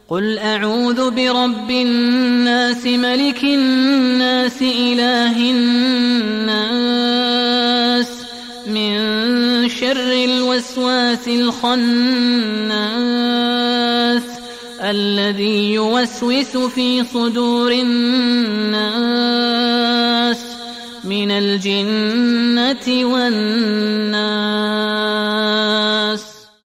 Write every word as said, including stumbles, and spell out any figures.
قل أعوذ برب الناس ملك الناس إله الناس من شر الوسواس الخناس الذي يوسوس في صدور الناس من الجنة والناس.